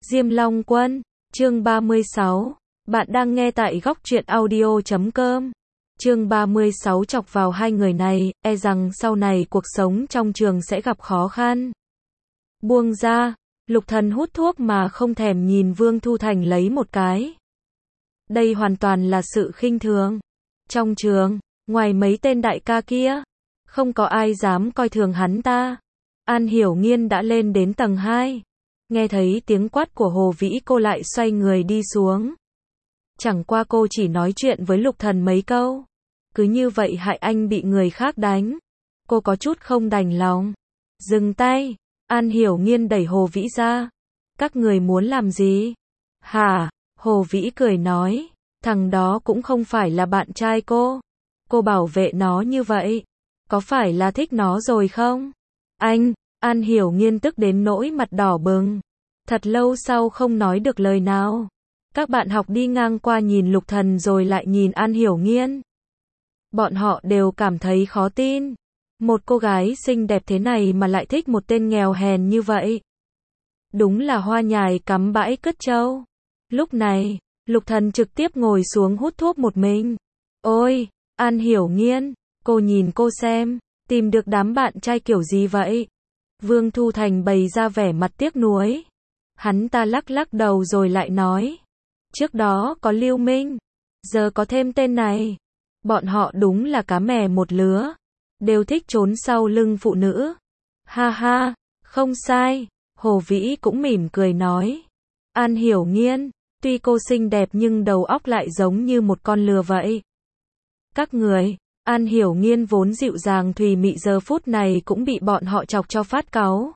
Diêm Long Quân, chương 36. Bạn đang nghe tại góc truyện audio.com. Chương 36 chọc vào hai người này, e rằng sau này cuộc sống trong trường sẽ gặp khó khăn. Buông ra, Lục Thần hút thuốc mà không thèm nhìn Vương Thu Thành lấy một cái. Đây hoàn toàn là sự khinh thường. Trong trường, ngoài mấy tên đại ca kia, không có ai dám coi thường hắn ta. An Hiểu Nghiên đã lên đến tầng 2. Nghe thấy tiếng quát của Hồ Vĩ, cô lại xoay người đi xuống. Chẳng qua cô chỉ nói chuyện với Lục Thần mấy câu. Cứ như vậy hại anh bị người khác đánh. Cô có chút không đành lòng. Dừng tay. An Hiểu Nghiên đẩy Hồ Vĩ ra. Các người muốn làm gì? Hả? Hồ Vĩ cười nói. Thằng đó cũng không phải là bạn trai cô. Cô bảo vệ nó như vậy. Có phải là thích nó rồi không? Anh! An Hiểu Nghiên tức đến nỗi mặt đỏ bừng. Thật lâu sau không nói được lời nào. Các bạn học đi ngang qua nhìn Lục Thần rồi lại nhìn An Hiểu Nghiên. Bọn họ đều cảm thấy khó tin. Một cô gái xinh đẹp thế này mà lại thích một tên nghèo hèn như vậy. Đúng là hoa nhài cắm bãi cất trâu. Lúc này, Lục Thần trực tiếp ngồi xuống hút thuốc một mình. Ôi, An Hiểu Nghiên, cô nhìn cô xem, tìm được đám bạn trai kiểu gì vậy? Vương Thu Thành bày ra vẻ mặt tiếc nuối. Hắn ta lắc lắc đầu rồi lại nói. Trước đó có Lưu Minh, giờ có thêm tên này. Bọn họ đúng là cá mè một lứa. Đều thích trốn sau lưng phụ nữ. Ha ha, không sai. Hồ Vĩ cũng mỉm cười nói. An Hiểu Nghiên, tuy cô xinh đẹp nhưng đầu óc lại giống như một con lừa vậy. Các người, An Hiểu Nghiên vốn dịu dàng thùy mị giờ phút này cũng bị bọn họ chọc cho phát cáu.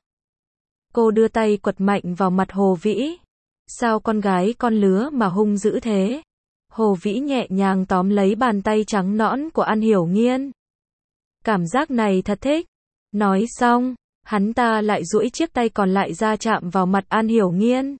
Cô đưa tay quật mạnh vào mặt Hồ Vĩ. Sao con gái con lứa mà hung dữ thế? Hồ Vĩ nhẹ nhàng tóm lấy bàn tay trắng nõn của An Hiểu Nghiên. Cảm giác này thật thích. Nói xong, hắn ta lại duỗi chiếc tay còn lại ra chạm vào mặt An Hiểu Nghiên.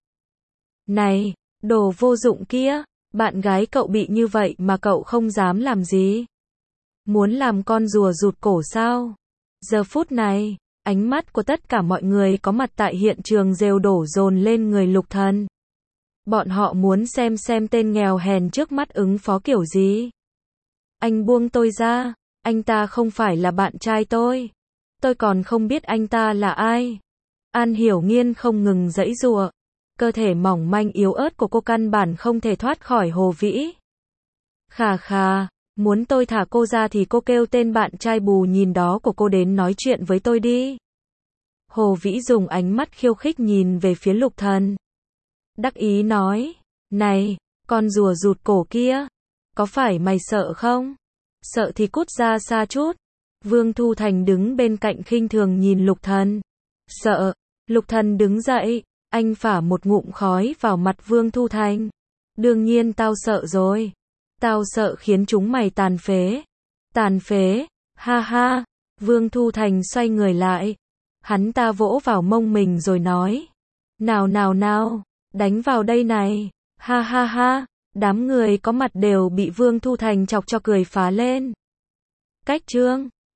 Này, đồ vô dụng kia, bạn gái cậu bị như vậy mà cậu không dám làm gì? Muốn làm con rùa rụt cổ sao? Giờ phút này, ánh mắt của tất cả mọi người có mặt tại hiện trường đều đổ dồn lên người Lục Thần. Bọn họ muốn xem tên nghèo hèn trước mắt ứng phó kiểu gì. Anh buông tôi ra, anh ta không phải là bạn trai tôi. Tôi còn không biết anh ta là ai. An Hiểu Nghiên không ngừng giãy giụa. Cơ thể mỏng manh yếu ớt của cô căn bản không thể thoát khỏi Hồ Vĩ. Khà khà, muốn tôi thả cô ra thì cô kêu tên bạn trai bù nhìn đó của cô đến nói chuyện với tôi đi. Hồ Vĩ dùng ánh mắt khiêu khích nhìn về phía Lục Thần. Đắc ý nói, này, con rùa rụt cổ kia, có phải mày sợ không? Sợ thì cút ra xa chút. Vương Thu Thành đứng bên cạnh khinh thường nhìn Lục Thần. Sợ? Lục Thần đứng dậy, anh phả một ngụm khói vào mặt Vương Thu Thành. Đương nhiên tao sợ rồi. Tao sợ khiến chúng mày tàn phế. Tàn phế? Ha ha. Vương Thu Thành xoay người lại. Hắn ta vỗ vào mông mình rồi nói. Nào nào nào, đánh vào đây này. Ha ha ha. Đám người có mặt đều bị Vương Thu Thành chọc cho cười phá lên. Cách chương